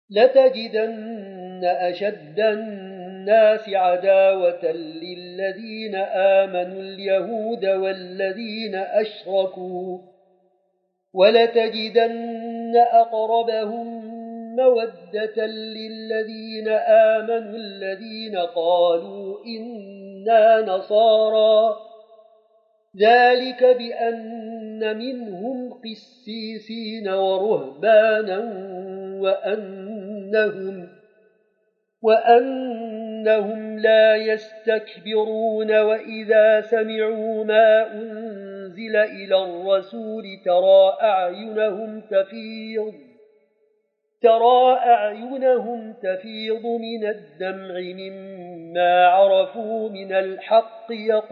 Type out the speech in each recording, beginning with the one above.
لتجدن أشد الناس عداوة للذين آمنوا اليهود والذين أشركوا ولتجدن أقربهم مودة للذين آمنوا الذين قالوا إنا نصارى ذلك بأن منهم قسيسين ورهبانا وأنهم لا يستكبرون وإذا سمعوا ما أنزل إلى الرسول ترى أعينهم تفيض من الدمع مما عرفوا من الحق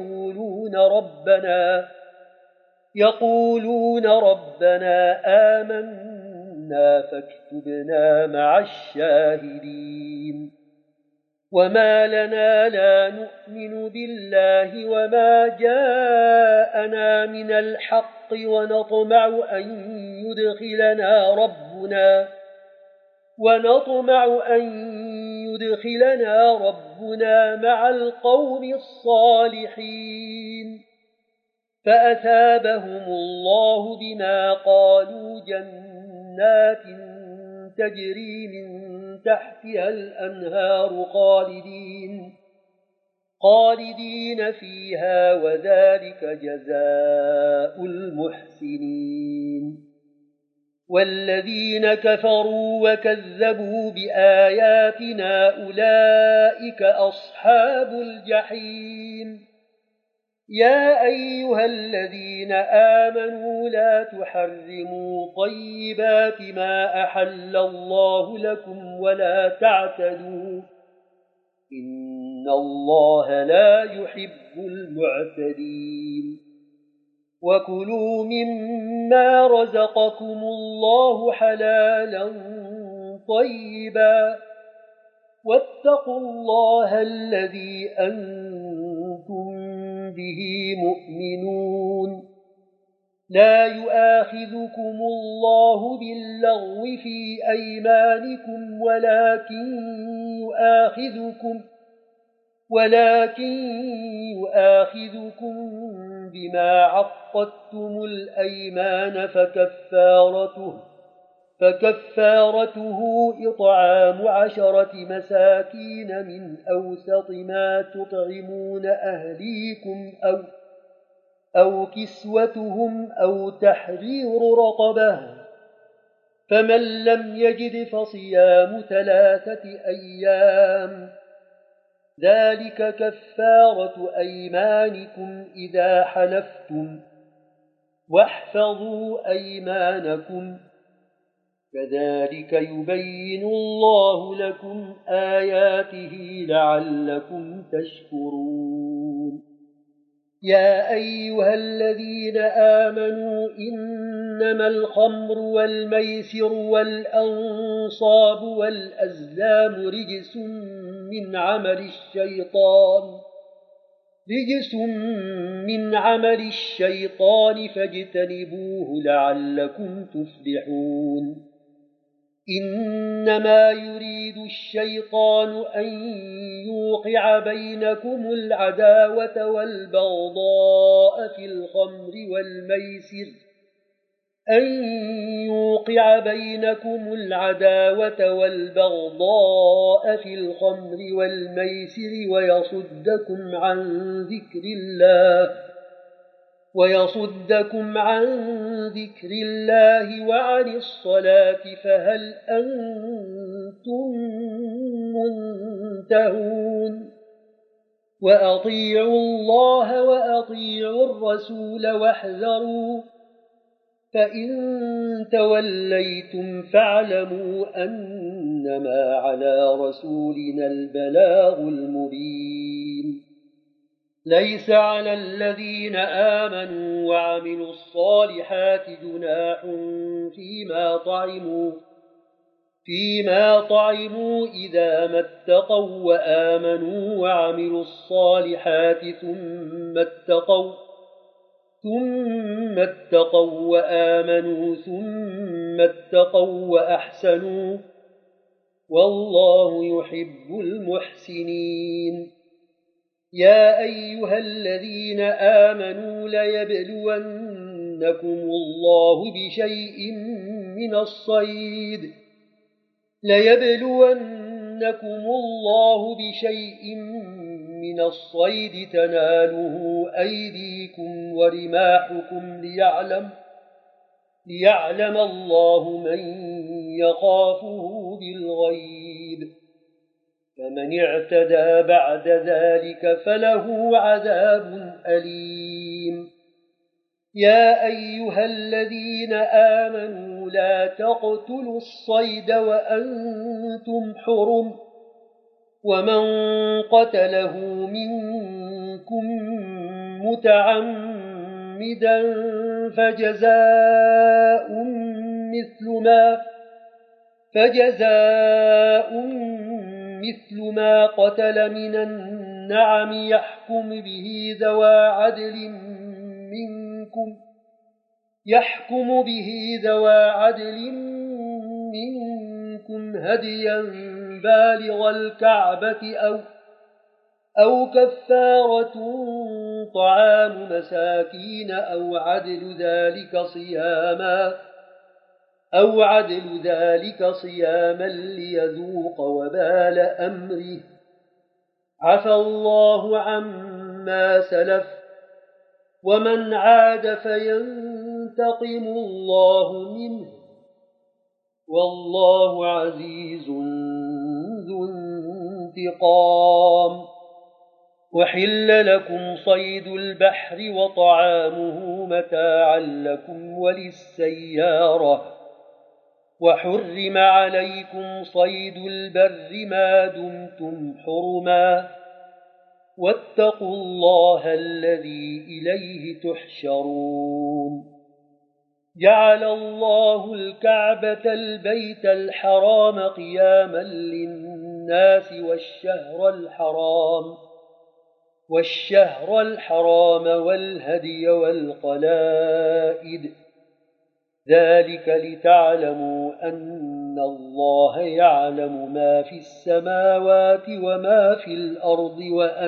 يقولون ربنا آمنا فاكتبنا مع الشاهدين وما لنا لا نؤمن بالله وما جاءنا من الحق ونطمع أن يدخلنا ربنا مع القوم الصالحين فأثابهم الله بما قالوا جنات تجري من تحتها الأنهار خالدين فيها وذلك جزاء المحسنين والذين كفروا وكذبوا بآياتنا أولئك أصحاب الجحيم يا أيها الذين آمنوا لا تحرموا طيبات ما أحل الله لكم ولا تعتدوا إن الله لا يحب المعتدين وكلوا مما رزقكم الله حلالا طيبا واتقوا الله الذي أنتم به مؤمنون لا يؤاخذكم الله باللغو في أيمانكم ولكن يؤاخذكم بما عقدتم الأيمان فكفارته إطعام 10 مساكين من أوسط ما تطعمون أهليكم أو كسوتهم أو تحرير رقبة فمن لم يجد فصيام 3 أيام ذلك كفارة أيمانكم إذا حلفتم واحفظوا أيمانكم كذلك يبين الله لكم آياته لعلكم تشكرون يا أيها الذين آمنوا إنما الخمر والميسر والأنصاب والأزلام رجس من عمل الشيطان فاجتنبوه لعلكم تفلحون إنما يريد الشيطان أن يوقع بينكم العداوة والبغضاء في الخمر والميسر ويصدكم عن ذكر الله وعن الصلاة فهل أنتم منتهون وأطيعوا الله وأطيعوا الرسول واحذروا فإن توليتم فاعلموا أنما على رسولنا البلاغ المبين ليس على الذين آمنوا وعملوا الصالحات جناح فيما طعموا إذا ما اتقوا وآمنوا وعملوا الصالحات ثم اتقوا وآمنوا ثم اتقوا وأحسنوا والله يحب المحسنين. يا أيها الذين آمنوا ليبلونكم الله بشيء من الصيد تناله أيديكم ورماحكم ليعلم الله من يخافه بالغيب، فمن اعتدى بعد ذلك فله عذاب أليم. يا أيها الذين آمنوا لا تقتلوا الصيد وأنتم حرم، ومن قتله منكم متعمدا فجزاء مثل ما قتل من النعم يحكم به ذوى عدل منكم هديا بالغ الكعبة أو كفارة طعام مساكين أو عدل ذلك صياما ليذوق وبال أمره. عفى الله عما سلف، ومن عاد فينتقم الله منه، والله عزيز ذو انتقام. وحل لكم صيد البحر وطعامه متاعا لكم وللسيارة، وحرم عليكم صيد البر ما دمتم حرما، واتقوا الله الذي إليه تحشرون. جعل الله الكعبة البيت الحرام قياما للناس والشهر الحرام والهدي والقلائد، ذلك لتعلموا أن الله يعلم ما في السماوات وما في الأرض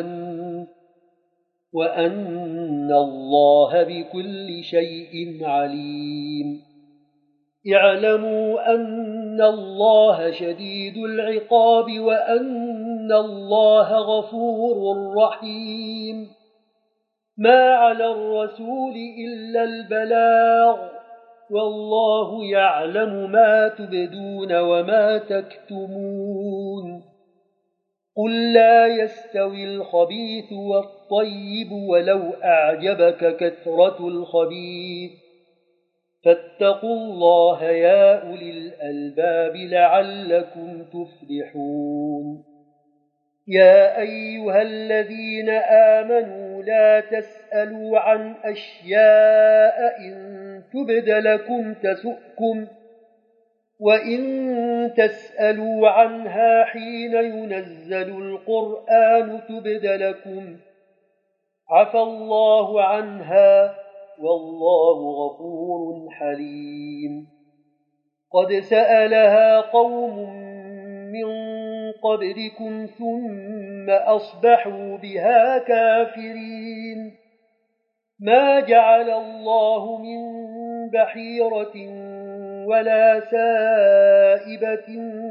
وأن الله بكل شيء عليم. اعلموا أن الله شديد العقاب وأن الله غفور رحيم. ما على الرسول إلا البلاغ، والله يعلم ما تبدون وما تكتمون. قل لا يستوي الخبيث والطيب ولو أعجبك كثرة الخبيث، فاتقوا الله يا أولي الألباب لعلكم تفلحون. يا أيها الذين آمنوا لا تسألوا عن أشياء إن تبد لكم تسؤكم، وإن تسألوا عنها حين ينزل القرآن تبد لكم عفى الله عنها، والله غفور حليم. قد سألها قوم من قبلكم ثم أصبحوا بها كافرين. ما جعل الله من بحيرة ولا سائبة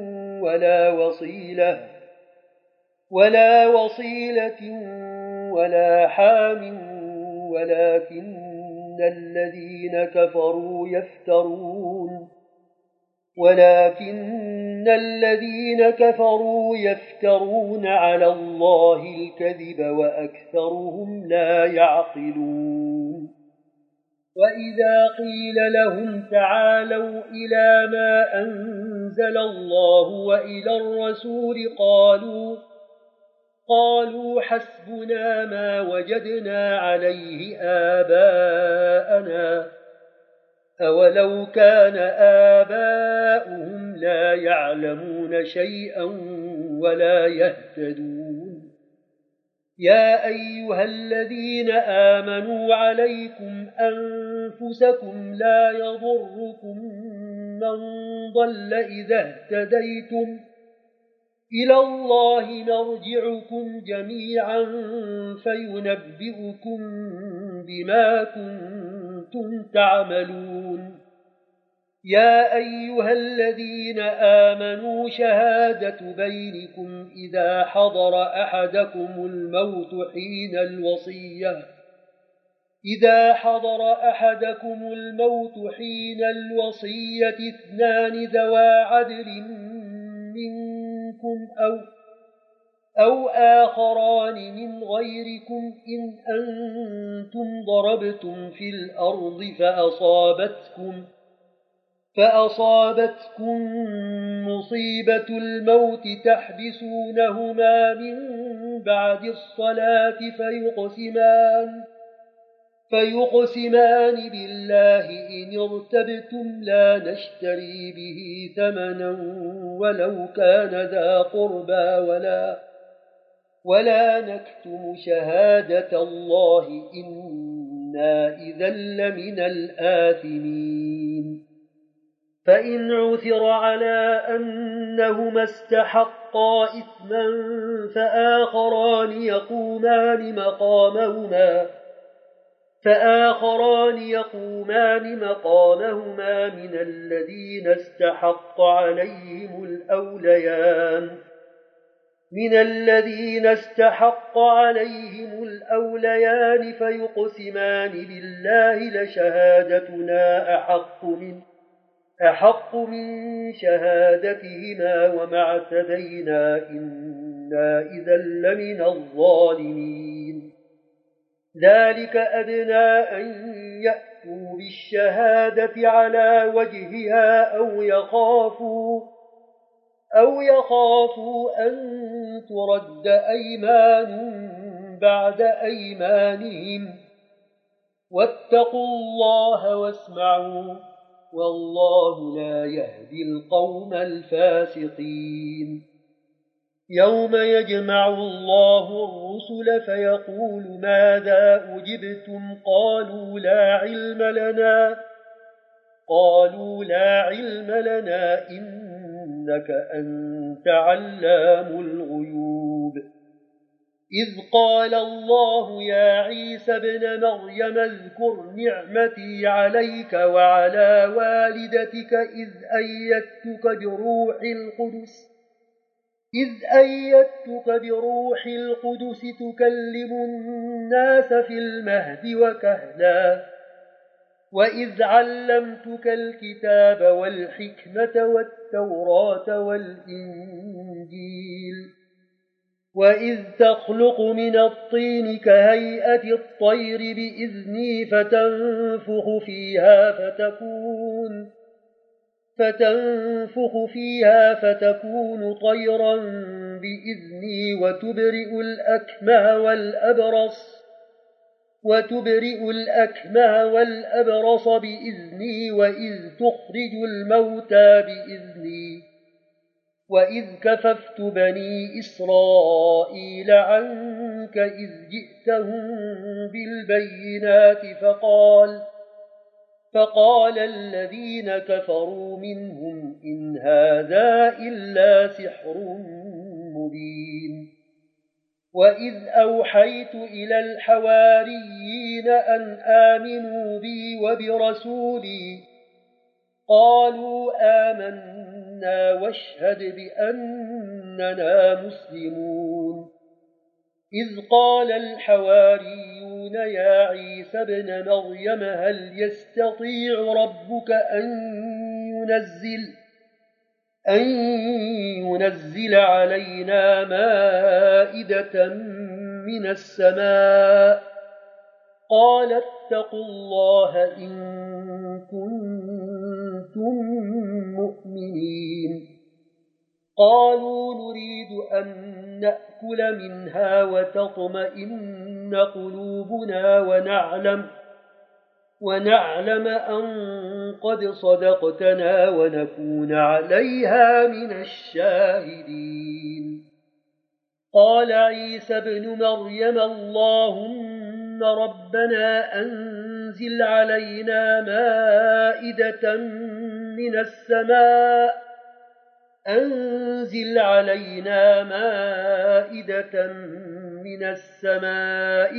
ولا وصيلة ولا حام، ولكن الذين كفروا يفترون على الله الكذب وأكثرهم لا يعقلون. وإذا قيل لهم تعالوا إلى ما أنزل الله وإلى الرسول قالوا حسبنا ما وجدنا عليه آباءنا، أولو كان آباؤهم لا يعلمون شيئا ولا يهتدون. يا أيها الذين آمنوا عليكم أنفسكم لا يضركم من ضل إذا اهتديتم، إلى الله مرجعكم جميعا فينبئكم بما كنتم تعملون يا أيها الذين آمنوا شهادة بينكم إذا حضر أحدكم الموت حين الوصية اثنان ذوى عدل منكم أو آخران من غيركم إن أنتم ضربتم في الأرض فأصابتكم مصيبة الموت تحبسونهما من بعد الصلاة فيقسمان بالله إن ارتبتم لا نشتري به ثمنا ولو كان ذا قربى ولا نكتم شهادة الله إنا إذا لمن الآثمين فإن عثر على أنهما استحقا إثما فآخران يقومان مقامهما من الذين استحق عليهم الأوليان فيقسمان بالله لشهادتنا أحق من شهادتهما وما اعتدينا إنا إذا لمن الظالمين ذلك أدنى أن يأتوا بالشهادة على وجهها أو يخافوا أن ترد أيمان بعد أيمانهم واتقوا الله واسمعوا والله لا يهدي القوم الفاسقين يوم يجمع الله الرسل فيقول ماذا أجبتم قالوا لا علم لنا إنك أنت علام الغيوب إذ قال الله يا عيسى ابن مريم اذكر نعمتي عليك وعلى والدتك إذ أيدتك بروح القدس تكلم الناس في المهد وكهلا وإذ علمتك الكتاب والحكمة والتوراة والإنجيل وإذ تخلق من الطين كهيئة الطير بإذني فتنفخ فيها فتكون طيرا بإذني وتبرئ الأكمه والأبرص بإذني وإذ تخرج الموتى بإذني وإذ كففت بني إسرائيل عنك إذ جئتهم بالبينات فقال الذين كفروا منهم إن هذا إلا سحر مبين وإذ أوحيت إلى الحواريين أن آمنوا بي وبرسولي قالوا آمنا واشهد بأننا مسلمون إذ قال الحواريون يا عيسى ابن مريم هل يستطيع ربك أن ينزل علينا مائدة من السماء قال اتقوا الله إن كنتم مؤمنين قالوا نريد أن نأكل منها وتطمئن قلوبنا ونعلم أن قد صدقتنا ونكون عليها من الشاهدين قال عيسى ابن مريم اللهم ربنا أنزل علينا مائدة من السماء أنزل علينا مائدة من السماء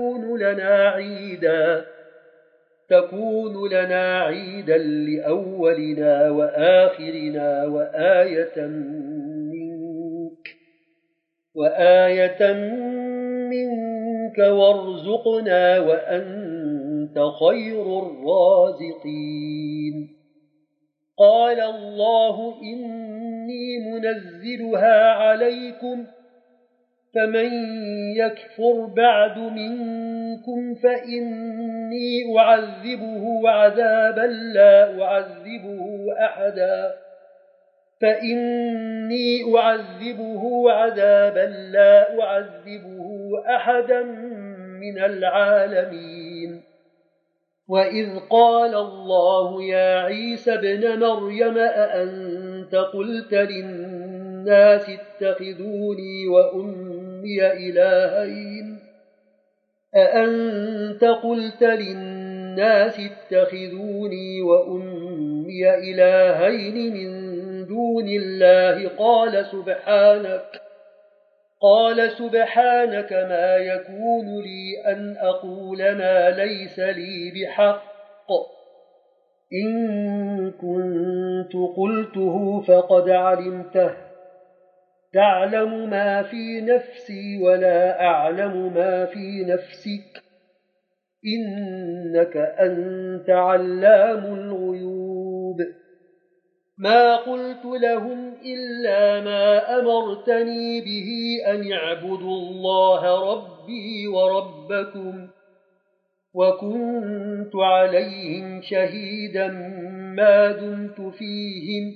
تكون لنا عيدا لأولنا وآخرنا وآية منك وارزقنا وأنت خير الرازقين. قال الله إني منزلها عليكم فمن يكفر بعد منكم فإني أعذبه عذابا لا أعذبه أحدا من العالمين. وإذ قال الله يا عيسى ابن مريم أأنت قلت للناس اتخذوني وأمي إلهين من دون الله قال سبحانك ما يكون لي أن أقول ما ليس لي بحق إن كنت قلته فقد علمته تعلم ما في نفسي ولا أعلم ما في نفسك إنك أنت علام الغيوب. ما قلت لهم إلا ما أمرتني به أن اعبدوا الله ربي وربكم وكنت عليهم شهيدا ما دمت فيهم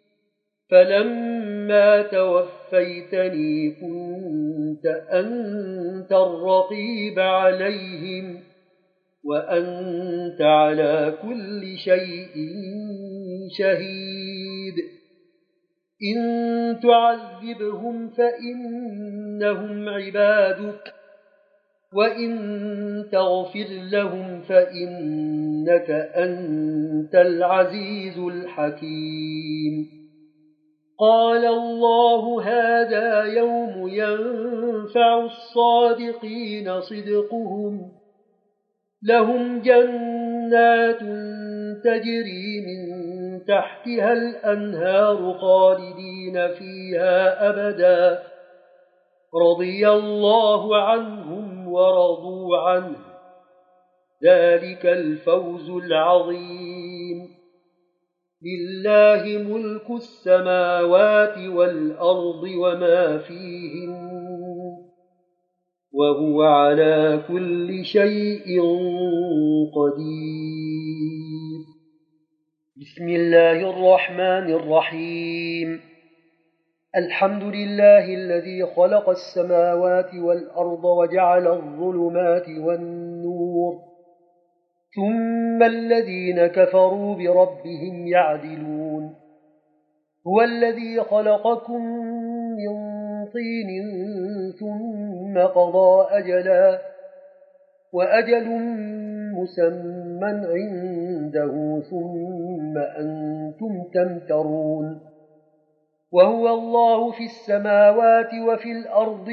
فلما توفيتني كنت أنت الرقيب عليهم وأنت على كل شيء شهيد. إن تعذبهم فإنهم عبادك وإن تغفر لهم فإنك أنت العزيز الحكيم. قال الله هذا يوم ينفع الصادقين صدقهم لهم جنات تجري من تحتها الأنهار خالدين فيها أبدا رضي الله عنهم ورضوا عنه ذلك الفوز العظيم. لله ملك السماوات والأرض وما فيهن وهو على كل شيء قدير. بسم الله الرحمن الرحيم. الحمد لله الذي خلق السماوات والأرض وجعل الظلمات والنور ثم الذين كفروا بربهم يعدلون. هو الذي خلقكم من طين ثم قضى أجلا وأجل مسمى عنده ثم أنتم تمترون. وهو الله في السماوات وفي الأرض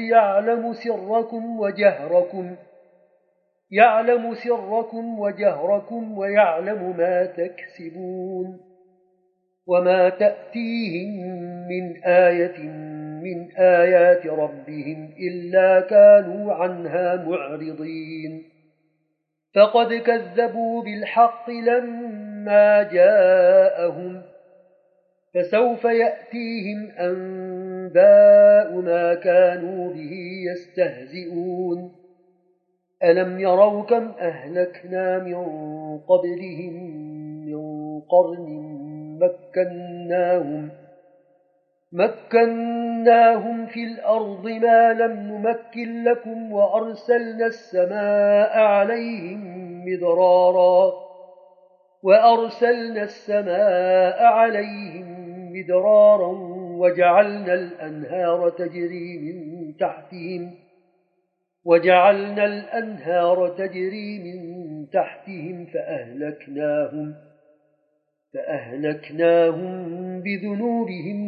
يعلم سركم وجهركم ويعلم ما تكسبون. وما تأتيهم من آية من آيات ربهم إلا كانوا عنها معرضين. فقد كذبوا بالحق لما جاءهم فسوف يأتيهم أنباء ما كانوا به يستهزئون. ألم يروا كم أهلكنا من قبلهم من قرن مكناهم في الأرض ما لم نمكن لكم وأرسلنا السماء عليهم مدرارا وجعلنا الأنهار تجري من تحتهم فأهلكناهم بذنوبهم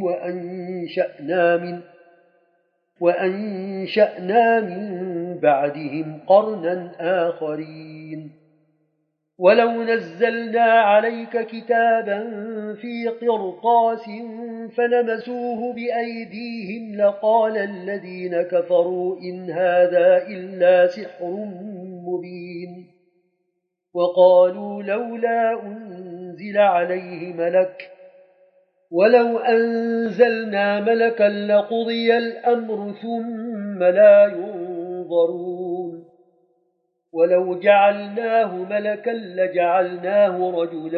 وأنشأنا من بعدهم قرنا آخرين. ولو نزلنا عليك كتابا في قرطاس فلمسوه بأيديهم لقال الذين كفروا إن هذا إلا سحر مبين. وقالوا لولا أنزل عليه ملك ولو أنزلنا ملكا لقضي الأمر ثم لا ينظرون. ولو جعلناه ملكا لجعلناه رجلا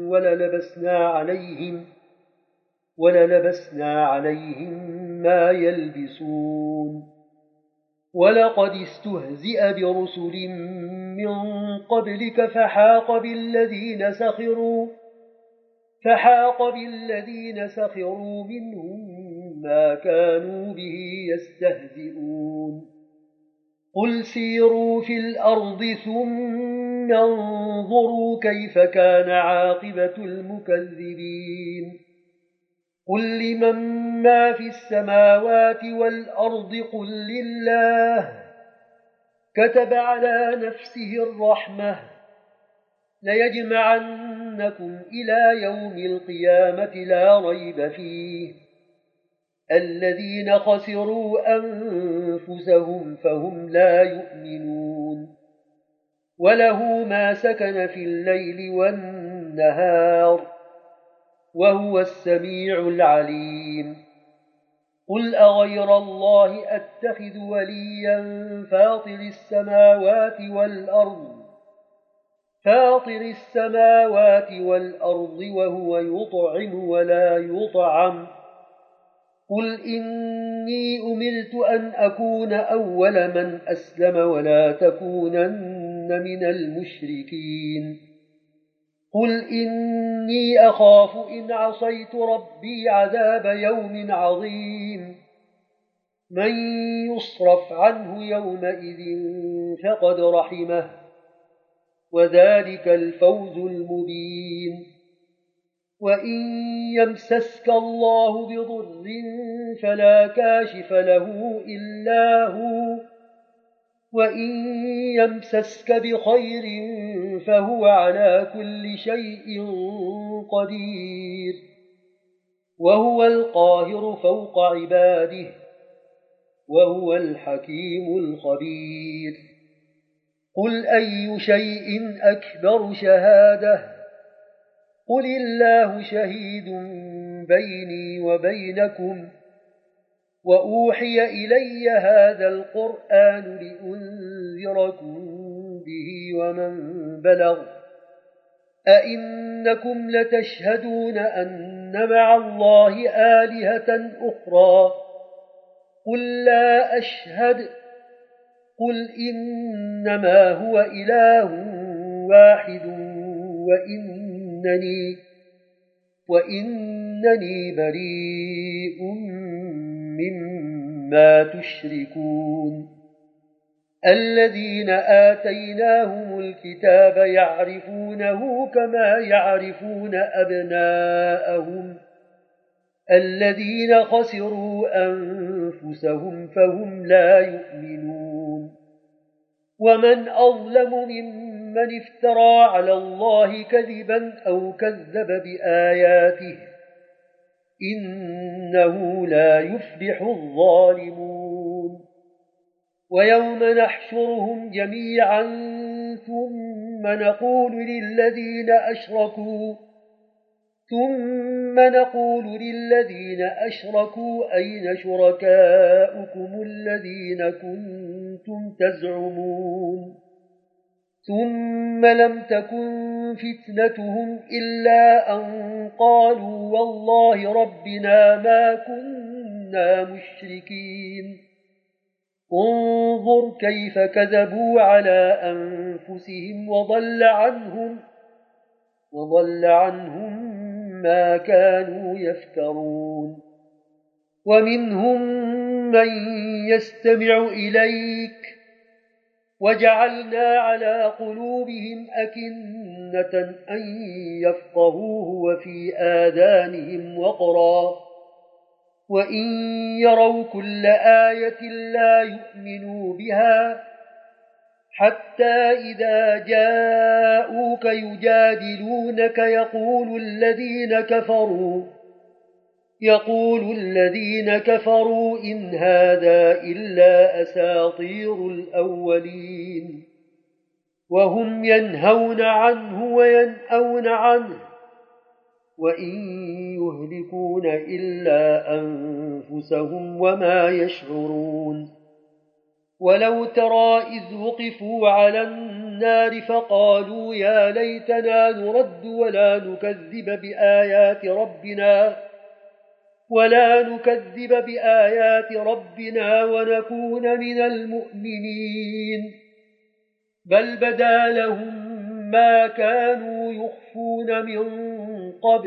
وللبسنا عليهم ما يلبسون. ولقد استهزئ برسل من قبلك فحاق بالذين سخروا منهم ما كانوا به يستهزئون. قل سيروا في الأرض ثم انظروا كيف كان عاقبة المكذبين. قل لمن ما في السماوات والأرض قل لله كتب على نفسه الرحمة ليجمعنكم إلى يوم القيامة لا ريب فيه الذين خسروا أنفسهم فهم لا يؤمنون. وله ما سكن في الليل والنهار وهو السميع العليم. قل أغير الله أتخذ وليا فاطر السماوات والأرض وهو يطعم ولا يطعم. قل إني أمرت أن أكون أول من أسلم ولا تكونن من المشركين. قل إني أخاف إن عصيت ربي عذاب يوم عظيم. من يصرف عنه يومئذ فقد رحمه وذلك الفوز المبين. وإن يمسسك الله بضر فلا كاشف له إلا هو وإن يمسسك بخير فهو على كل شيء قدير وهو القاهر فوق عباده وهو الحكيم الخبير. قل أي شيء أكبر شهادة قل الله شهيد بيني وبينكم وأوحي إلي هذا القرآن لأنذركم به ومن بلغ أئنكم لتشهدون أن مع الله آلهة أخرى قل لا أشهد قل إنما هو إله واحد وإنني بريء مما تشركون. الذين آتيناهم الكتاب يعرفونه كما يعرفون أبناءهم الذين خسروا أنفسهم فهم لا يؤمنون. ومن أظلم ممن افترى على الله كذبا أو كذب بآياته إنه لا يفلح الظالمون. ويوم نحشرهم جميعا ثم نقول للذين أشركوا أين شركاؤكم الذين كنتم تزعمون ثم لم تكن فتنتهم إلا أن قالوا والله ربنا ما كنا مشركين. انظر كيف كذبوا على أنفسهم وضل عنهم ما كانوا يفترون. ومنهم من يستمع إليك وجعلنا على قلوبهم أكنة أكنة أن يفقهوه وفي آذانهم وقرا وإن يروا كل آية لا يؤمنوا بها حتى إذا جاءوك يجادلونك يقول الذين كفروا إن هذا إلا أساطير الأولين وهم ينهون عنه وينأون عنه وإن يهلكون إلا أنفسهم وما يشعرون ولو ترى إذ وقفوا على النار فقالوا يا ليتنا نرد ولا نكذب بآيات ربنا ونكون من المؤمنين بل بدا لهم ما كانوا يخفون من قبل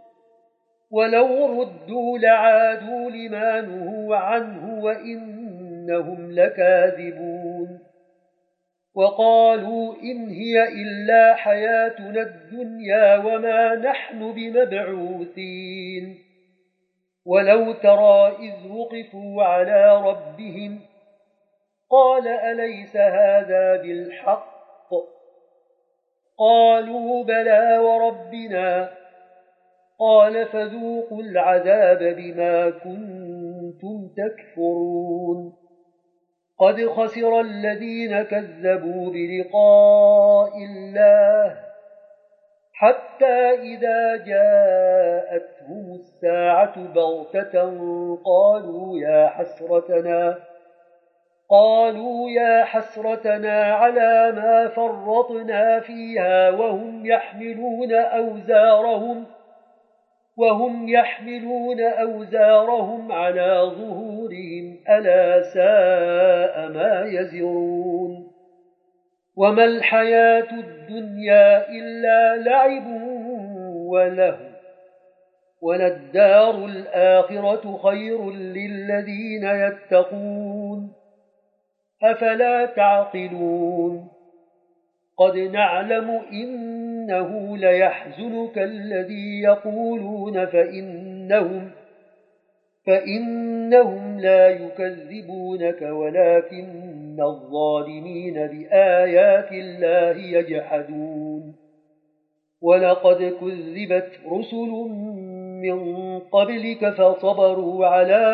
ولو ردوا لعادوا لما نهوا عنه وإنهم لكاذبون وقالوا إن هي إلا حياتنا الدنيا وما نحن بمبعوثين ولو ترى إذ وقفوا على ربهم قال أليس هذا بالحق قالوا بلى وربنا قال فذوقوا العذاب بما كنتم تكفرون قد خسر الذين كذبوا بلقاء الله حتى إذا جاءتهم الساعة بغتة قالوا يا حسرتنا على ما فرطنا فيها وهم يحملون أوزارهم على ظهورهم ألا ساء ما يزرون وما الحياة الدنيا إلا لعب وله وللدار الآخرة خير للذين يتقون أفلا تعقلون قد نعلم إنه ليحزنك الذي يقولون فإنهم لا يكذبونك ولكن الظالمين بآيات الله يجحدون ولقد كذبت رسل من قبلك فصبروا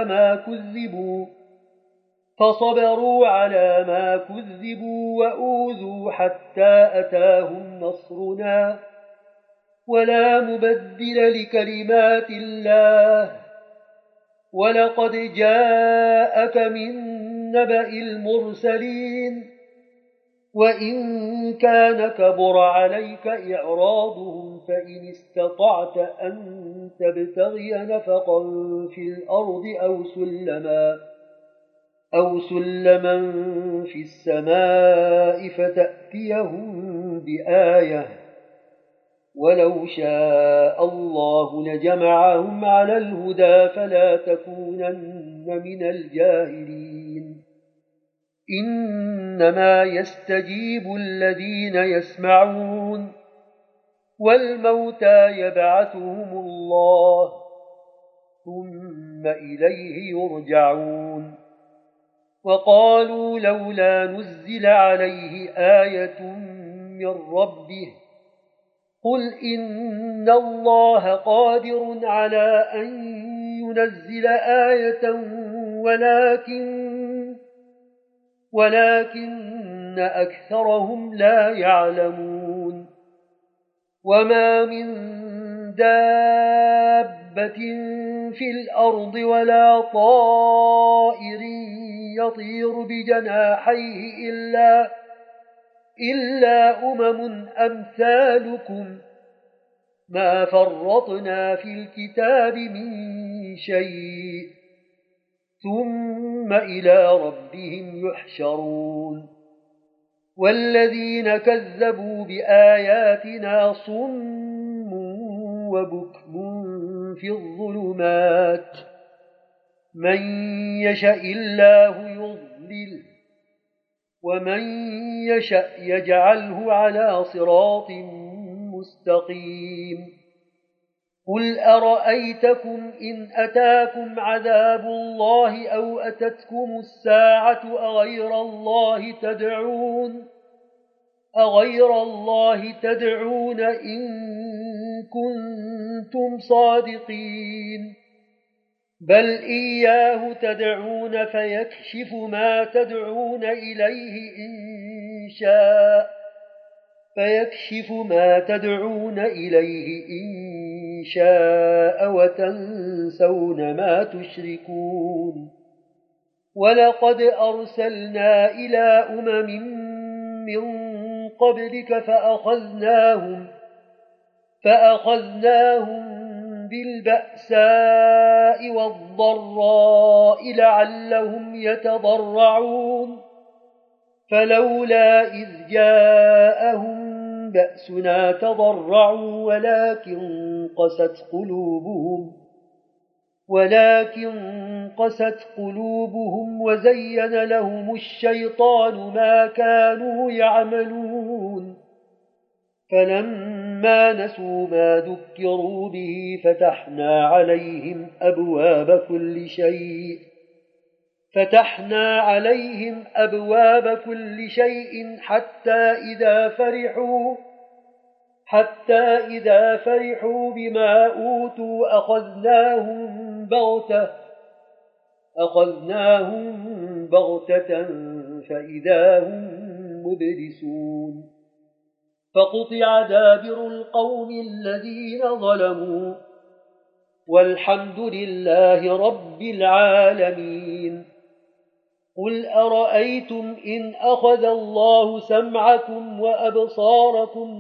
على ما كذبوا وأوذوا حتى أتاهم نصرنا ولا مبدل لكلمات الله ولقد جاءك من نبأ المرسلين وإن كان كبر عليك إعراضهم فإن استطعت أن تبتغي نفقا في الأرض أو سلما في السماء فتأتيهم بآية ولو شاء الله لجمعهم على الهدى فلا تكونن من الجاهلين إنما يستجيب الذين يسمعون والموتى يبعثهم الله ثم إليه يرجعون وقالوا لولا نزل عليه آية من ربه قل إن الله قادر على أن ينزل آية ولكن أكثرهم لا يعلمون وما من دابة في الأرض ولا طائر يطير بجناحيه إلا أمم أمثالكم ما فرطنا في الكتاب من شيء ثم إلى ربهم يحشرون والذين كذبوا بآياتنا صم وبكم في الظلمات من يشاء الله يضلل ومن يشاء يجعله على صراط مستقيم قل أرأيتكم إن أتاكم عذاب الله أو أتتكم الساعة أغير الله تدعون إن كنتم صادقين بل إياه تدعون فيكشف ما تدعون إليه إن شاء وتنسون ما تشركون ولقد أرسلنا إلى أمم من قبلك فأخذناهم بالبأساء والضراء لعلهم يتضرعون فلولا إذ جاءهم بأسنا تضرعوا ولكن قست قلوبهم وزين لهم الشيطان ما كانوا يعملون فلما نسوا ما ذكروا به فتحنا عليهم أبواب كل شيء حتى إذا فرحوا بما أوتوا أخذناهم بغتة فإذا هم مبلسون فقطع دابر القوم الذين ظلموا والحمد لله رب العالمين قل أرأيتم إن أخذ الله سمعكم وأبصاركم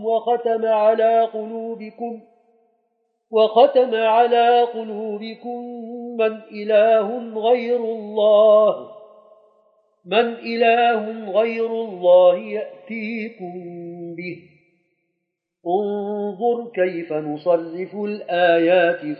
وختم على قلوبكم من إله غير الله يأتيكم به انظر كيف نصرف الآيات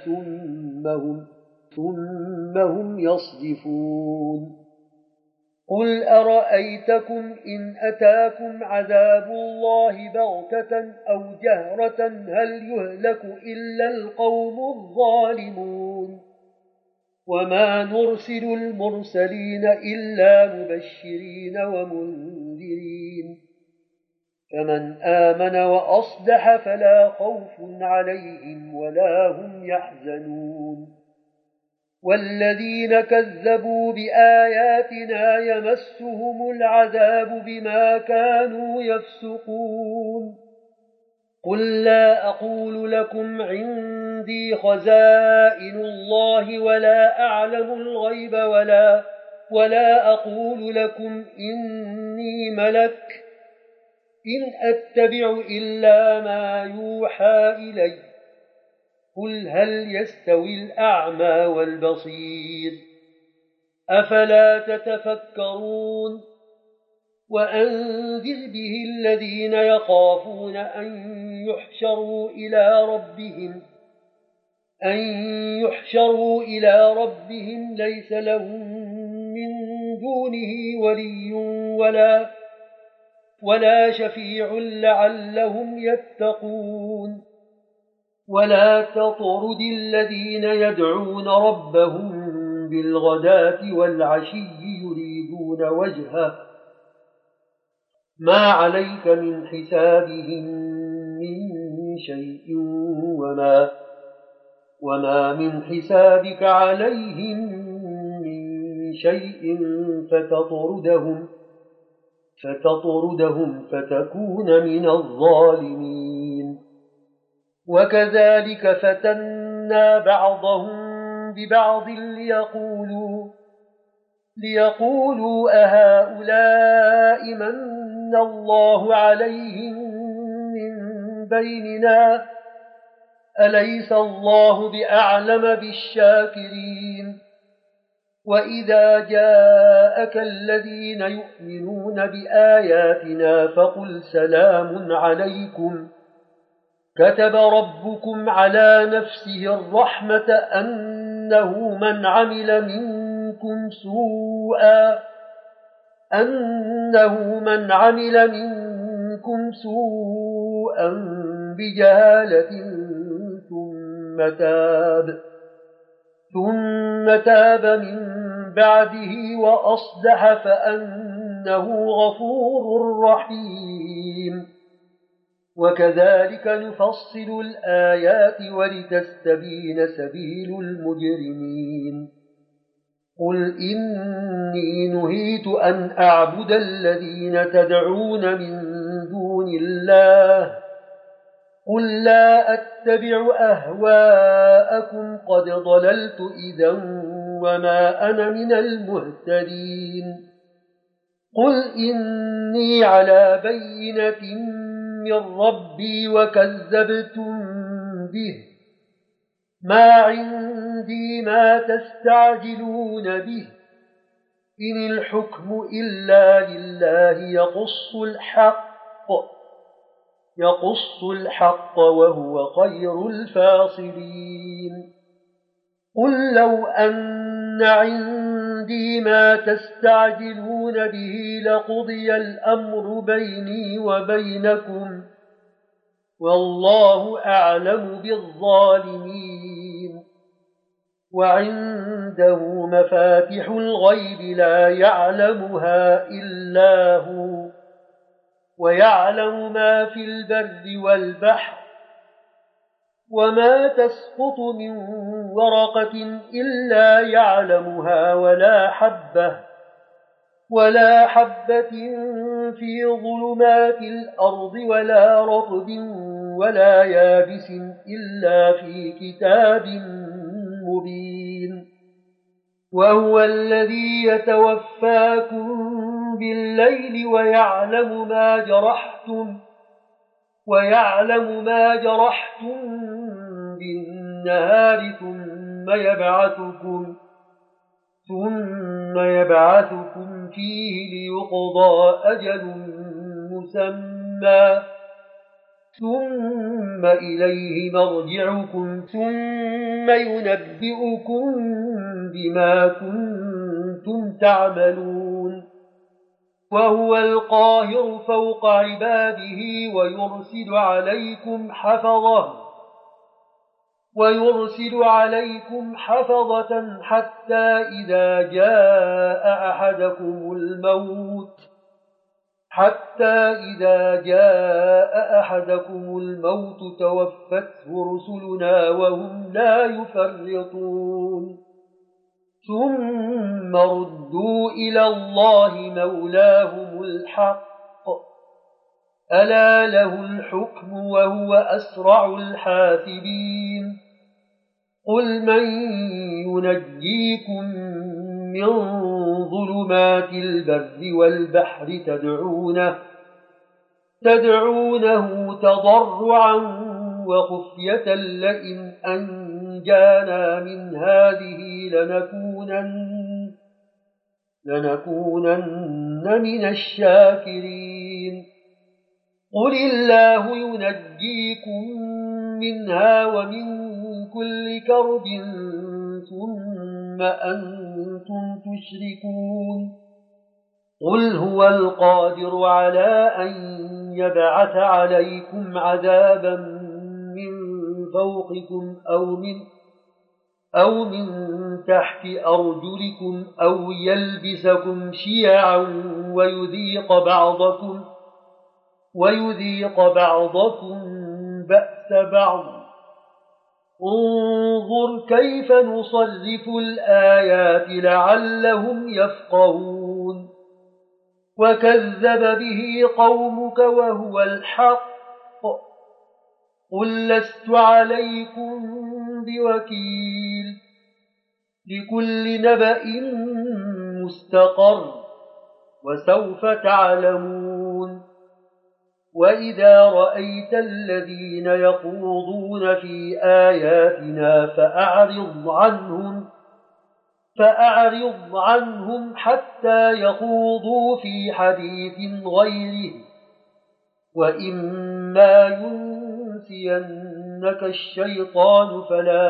ثم هم يصدفون قل أرأيتكم إن أتاكم عذاب الله بغتة أو جهرة هل يهلك إلا القوم الظالمون وما نرسل المرسلين إلا مبشرين ومنذرين فمن آمن وأصلح فلا خوف عليهم ولا هم يحزنون والذين كذبوا بآياتنا يمسهم العذاب بما كانوا يفسقون قل لا أقول لكم عندي خزائن الله ولا أعلم الغيب ولا أقول لكم إني ملك إن أتبع إلا ما يوحى إلي قل هل يستوي الأعمى والبصير أفلا تتفكرون وأنذر به الذين يخافون أن يحشروا إلى ربهم ليس لهم من دونه ولي ولا شفيع لعلهم يتقون ولا تطرد الذين يدعون ربهم بالغداة والعشي يريدون وجهه ما عليك من حسابهم من شيء وما من حسابك عليهم من شيء فتطردهم فتكون من الظالمين وكذلك فتنا بعضهم ببعض ليقولوا أهؤلاء من الله عليهم من بيننا أليس الله بأعلم بالشاكرين وإذا جاءك الذين يؤمنون بآياتنا فقل سلام عليكم كتب ربكم على نفسه الرحمة أنه من منكم سوءا بجهالة ثم تاب من بعده وأصلح فأنه غفور رحيم. وكذلك نفصل الآيات ولتستبين سبيل المجرمين. قل إني نهيت أن أعبد الذين تدعون من دون الله. قل لا أتبع أهواءكم قد ضللت إذا وما أنا من المهتدين. قل إني على بينة من ربي وكذبتم به. ما عندي ما تستعجلون به. إن الحكم إلا لله يقص الحق وهو خير الفاصلين. قل لو أن عندي ما تستعجلون به لقضي الأمر بيني وبينكم والله أعلم بالظالمين. وعنده مفاتح الغيب لا يعلمها إلا هو ويعلم ما في البر والبحر وما تسقط من ورقة إلا يعلمها ولا حبة في ظلمات الأرض ولا رطب ولا يابس إلا في كتاب مبين. وهو الذي يتوفاكم بالليل ويعلم ما جرحتم بالنهار ثم يبعثكم فيه ليقضى أجل مسمى ثم إليه مرجعكم ثم ينبئكم بما كنتم تعملون. وهو القاهر فوق عباده ويرسل عليكم حفظة حتى إذا جاء أحدكم الموت توفته رسلنا وهم لا يفرطون. ثم ردوا إلى الله مولاهم الحق ألا له الحكم وهو أسرع الحاسبين. قل من ينجيكم من ظلمات البر والبحر تدعونه تضرعا وخفية لئن أنجانا من هذه لنكونن من الشاكرين. قل الله ينجيكم منها ومن كل كرب ثم أنتم تشركون. قل هو القادر على أن يبعث عليكم عذابا من فوقكم أو من تحت أرجلكم أو يلبسكم شيعا ويذيق بعضكم بأس بعض. انظر كيف نصرف الآيات لعلهم يفقهون. وكذب به قومك وهو الحق. قل لست عليكم بوكيل. لكل نبأ مستقر وسوف تعلمون. وإذا رأيت الذين يخوضون في آياتنا فأعرض عنهم حتى يخوضوا في حديث غيره. وإما ينسينك الشيطان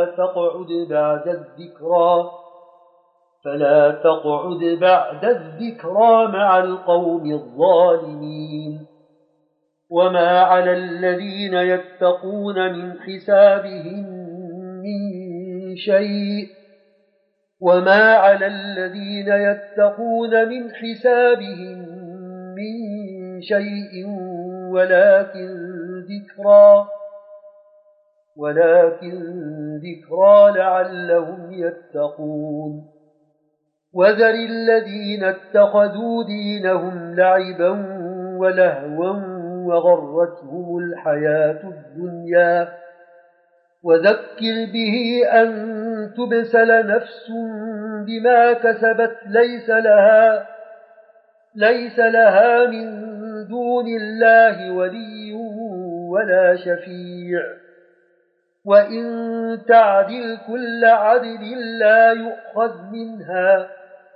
فلا تقعد بعد الذكرى مع القوم الظالمين. وما على الذين يتقون من حسابهم من شيء وما على الذين يتقون من حسابهم من شيء ولكن ذكرى لعلهم يتقون وذر الذين اتخذوا دينهم لعبا ولهوا وغرتهم الحياة الدنيا وذكر به أن تبسل نفس بما كسبت ليس لها من دون الله ولي ولا شفيع وإن تعدل كل عدل لا يؤخذ منها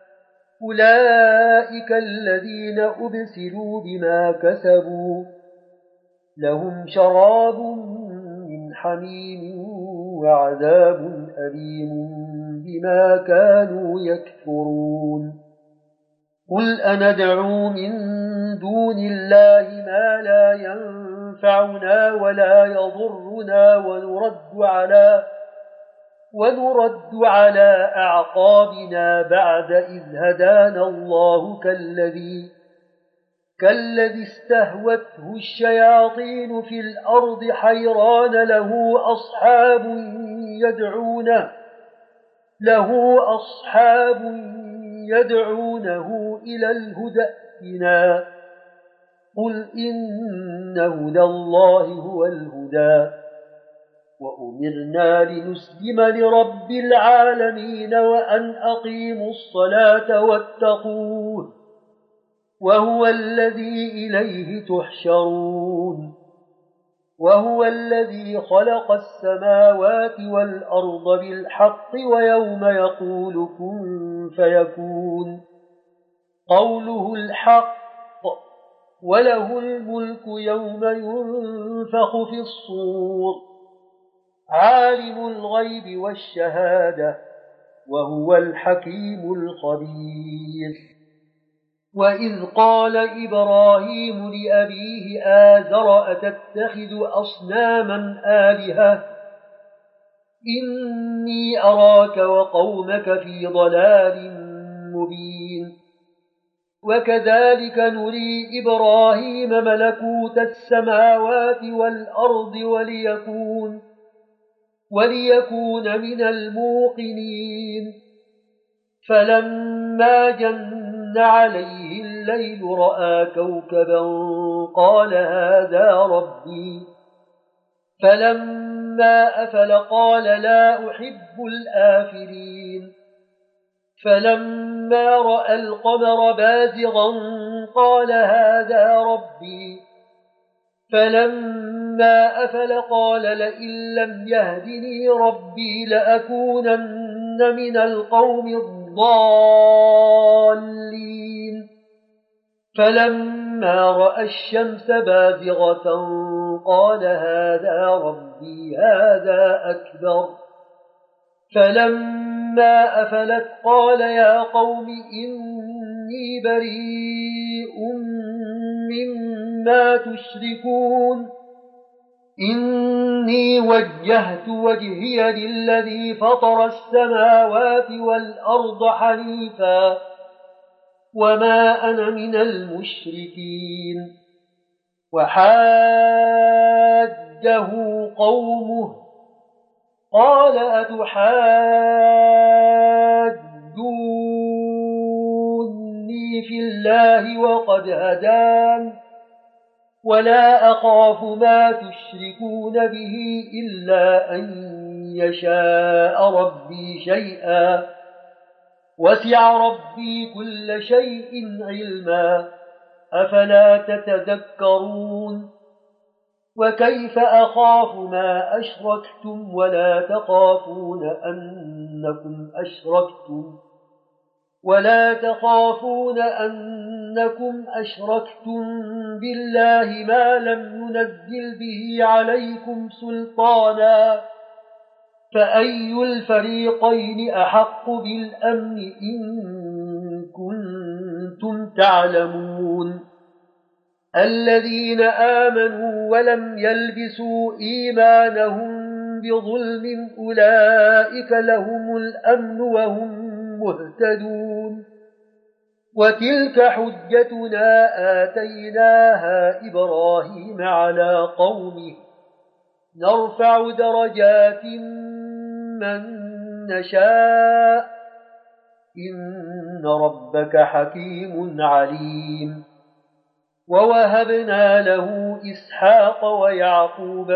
أولئك الذين أبسلوا بما كسبوا لهم شراب من حميم وعذاب أليم بما كانوا يكفرون قل أندعو من دون الله ما لا ينفعنا ولا يضرنا ونرد على أعقابنا بعد إذ هدانا الله كالذي استهوته الشياطين في الأرض حيران له أصحاب يدعونه إلى الهدى ائتنا قل إن هدى الله هو الهدى وأمرنا لنسلم لرب العالمين وأن أقيموا الصلاة واتقوه وهو الذي إليه تحشرون وهو الذي خلق السماوات والأرض بالحق ويوم يقول كن فيكون قوله الحق وله الملك يوم ينفخ في الصور عالم الغيب والشهادة وهو الحكيم الخبير وإذ قال إبراهيم لأبيه آزر أتتخذ أصناما آلهة إني أراك وقومك في ضلال مبين وكذلك نري إبراهيم ملكوت السماوات والأرض وليكون من الموقنين فلما جن عليه الليل رأى كوكبا قال هذا ربي فلما أفل قال لا أحب الآفلين فلما رأى القمر بازغا قال هذا ربي فلما أفل قال لئن لم يهدني ربي لأكونن من القوم الضالين فلما رأى الشمس بازغة قال هذا ربي هذا أكبر فلما أفلت قال يا قوم إني بريء مما تشركون إني وجهت وجهي للذي فطر السماوات والأرض حنيفا وما أنا من المشركين وحاجه قومه قال أتحاجوني في الله وقد هدان ولا أخاف ما تشركون به إلا أن يشاء ربي شيئا وسع ربي كل شيء علما أفلا تتذكرون وكيف أخاف ما أشركتم ولا تخافون أنكم أشركتم بالله ما لم ينزل به عليكم سلطانا فأي الفريقين أحق بالأمن إن كنتم تعلمون الذين آمنوا ولم يلبسوا إيمانهم بظلم أولئك لهم الأمن وهم مهتدون وتلك حجتنا آتيناها إبراهيم على قومه نرفع درجات من نشاء إن ربك حكيم عليم ووهبنا له إسحاق ويعقوب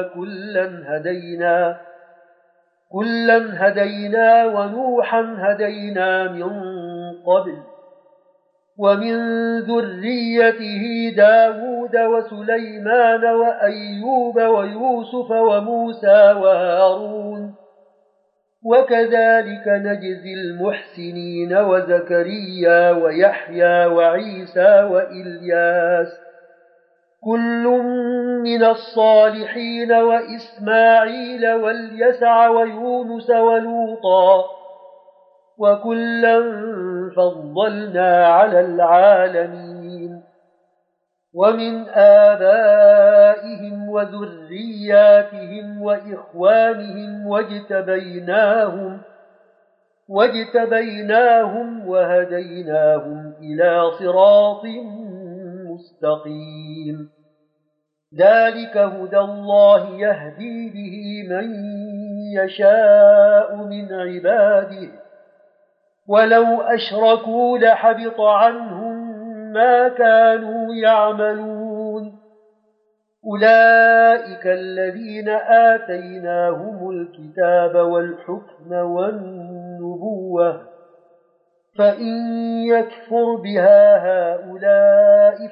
كلا هدينا ونوحا هدينا من قبل ومن ذريته داود وسليمان وأيوب ويوسف وموسى وهارون وكذلك نجزي المحسنين وزكريا ويحيى وعيسى وإلياس كل من الصالحين وإسماعيل واليسع ويونس ولوطا وكلا فضلنا على العالمين ومن آبائهم وذرياتهم وإخوانهم واجتبيناهم وهديناهم إلى صراط مستقيم ذلك هدى الله يهدي به من يشاء من عباده ولو أشركوا لحبط عنهم ما كانوا يعملون أولئك الذين آتيناهم الكتاب والحكم والنبوة فإن يكفر بها هؤلاء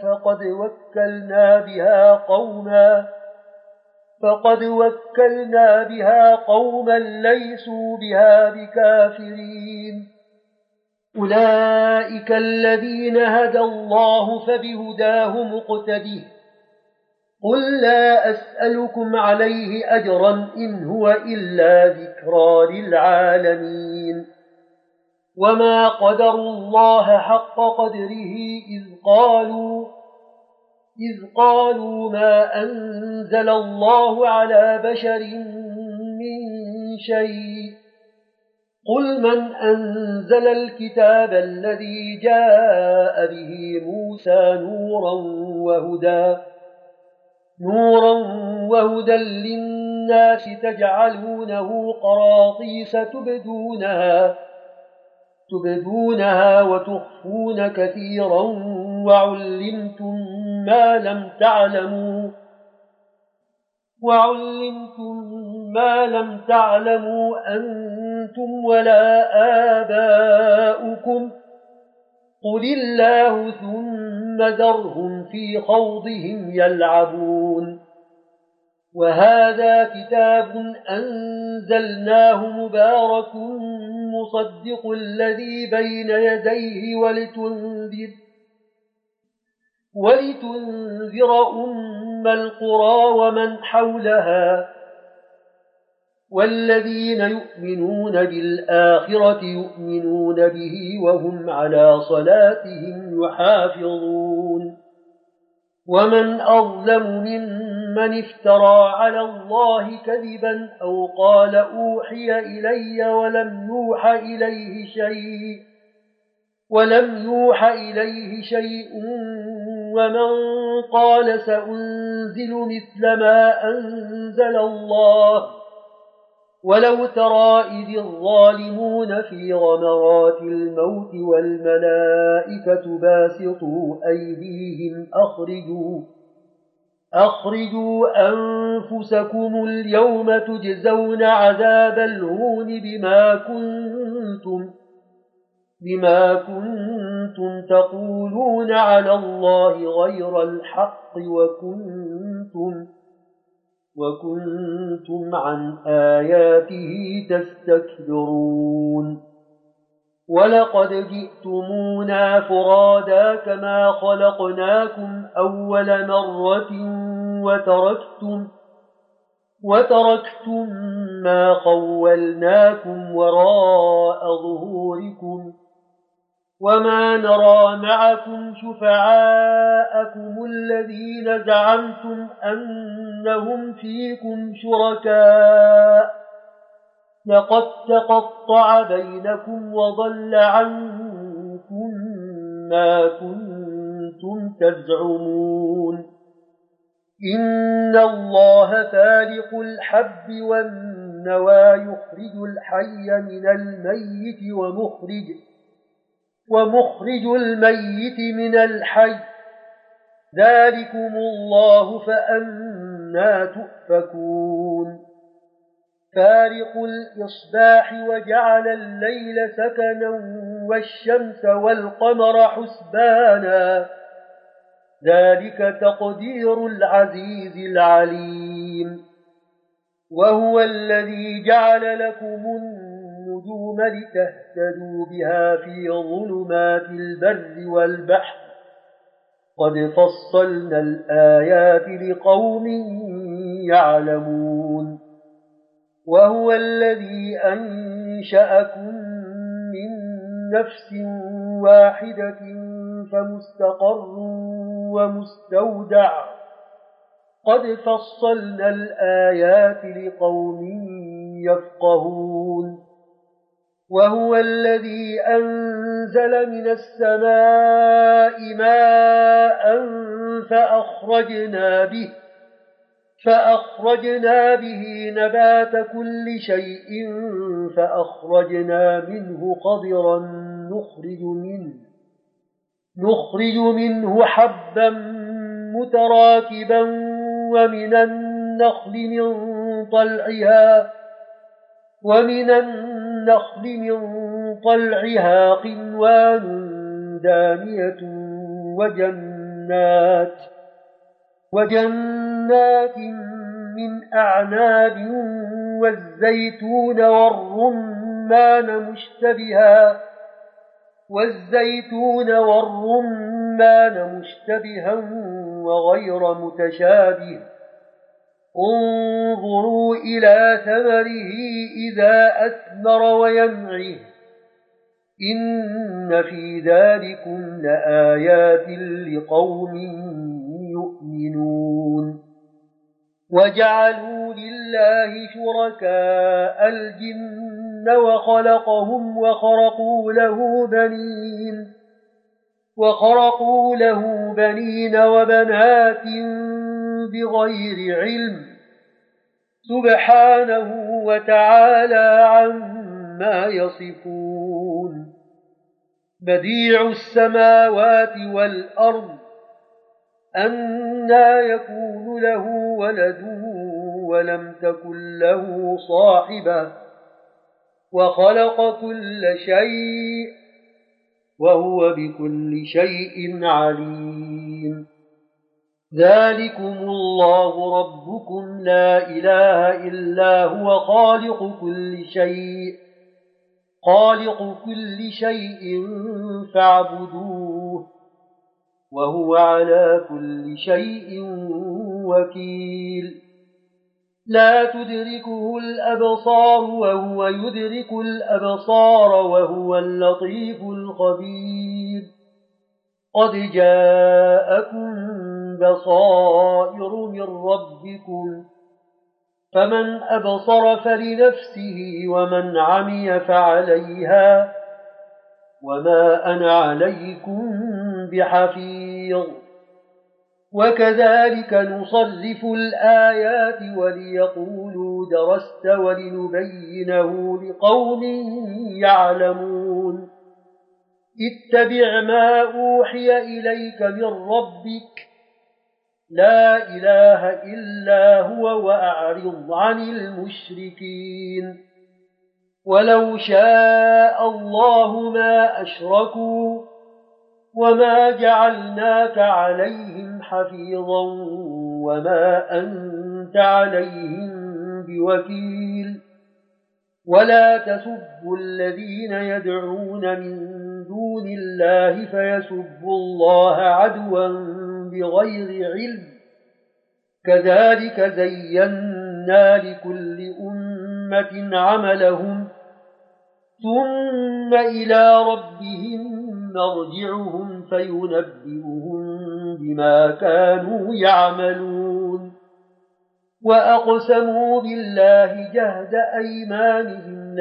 فقد وكلنا بها قوما ليسوا بها بكافرين أولئك الذين هدى الله فبهداه مقتده قل لا أسألكم عليه أجرا إن هو إلا ذكرى للعالمين وما قدروا الله حق قدره إذ قالوا ما أنزل الله على بشر من شيء قل من أنزل الكتاب الذي جاء به موسى نورا وهدى للناس تجعلونه قراطيس تبدونها وتخفون كثيرا وعلمتم ما لم تعلموا أنتم ولا آباؤكم قل الله ثم ذرهم في خوضهم يلعبون وهذا كتاب أنزلناه مبارك مصدق الذي بين يديه ولتنذر أم القرى ومن حولها والذين يؤمنون بالآخرة يؤمنون به وهم على صلاتهم يحافظون ومن أظلم ممن افترى على الله كذبا أو قال أوحي إلي ولم يوح إليه شيء ومن قال سأنزل مثل ما أنزل الله ولو ترى إذ الظالمون في غمرات الموت والملائكة باسطوا أيديهم أخرجوا أنفسكم اليوم تجزون عذاب الهون بما كنتم تقولون على الله غير الحق وكنتم عن آياته تستكبرون ولقد جئتمونا فرادا كما خلقناكم أول مرة وتركتم ما خولناكم وراء ظهوركم وما نرى معكم شفعاءكم الذين زعمتم أنهم فيكم شركاء لقد تقطع بينكم وضل عنكم ما كنتم تزعمون إن الله فالق الحب والنوى يخرج الحي من الميت ومخرج الميت من الحي ذلكم الله فأنى تؤفكون فارق الإصباح وجعل الليل سكنا والشمس والقمر حسبانا ذلك تقدير العزيز العليم وهو الذي جعل لكم النجوم لتهتدوا بها في ظلمات البر والبحر قد فصلنا الآيات لقوم يعلمون وهو الذي أنشأكم من نفس واحدة فمستقر ومستودع قد فصلنا الآيات لقوم يفقهون وهو الذي أنزل من السماء ماء فأخرجنا به نبات كل شيء فأخرجنا منه قضرا نخرج منه حبا متراكبا ومن النخل من طلعها قنوان دانية وجنات من أعناب والزيتون والرمان مشتبها وغير متشابه انظروا إلى ثمره إذا أثمر وينعه إن في ذلكم لآيات لقوم يؤمنون وجعلوا لله شركاء الجن وخلقهم وخرقوا له بنين وبنات بغير علم سبحانه وتعالى عما يصفون بديع السماوات والأرض أنى يكون له ولد ولم تكن له صاحبة وخلق كل شيء وهو بكل شيء عليم ذلكم الله ربكم لا إله إلا هو خالق كل شيء فاعبدوه وهو على كل شيء وكيل لا تدركه الأبصار وهو يدرك الأبصار وهو اللطيف الخبير قد جاءكم بصائر من ربكم فمن أبصر فلنفسه ومن عمي فعليها وما أنا عليكم بحفيظ وكذلك نصرف الآيات وليقولوا درست ولنبينه لقوم يعلمون اتبع ما أوحي إليك من ربك لا إله إلا هو وأعرض عن المشركين ولو شاء الله ما أشركوا وما جعلناك عليهم حفيظا وما أنت عليهم بوكيل ولا تسبوا الذين يدعون من دون الله فيسبوا الله عدوا بغير علم كذلك زينا لكل أمة عملهم ثم إلى ربهم مرجعهم فينبئهم بما كانوا يعملون وأقسموا بالله جهد أيمانهم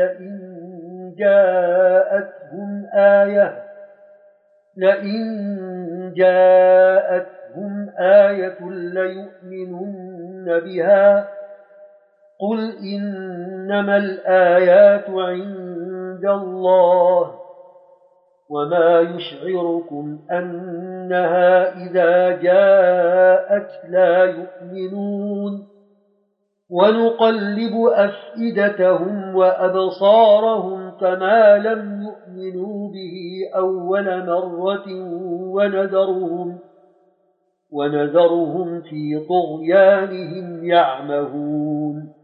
لئن جاءتهم آية ليؤمنن بها قل إنما الآيات عند الله وما يشعركم أنها إذا جاءت لا يؤمنون ونقلب أفئدتهم وأبصارهم كما لم يؤمنوا به أول مرة ونذرهم في طغيانهم يعمهون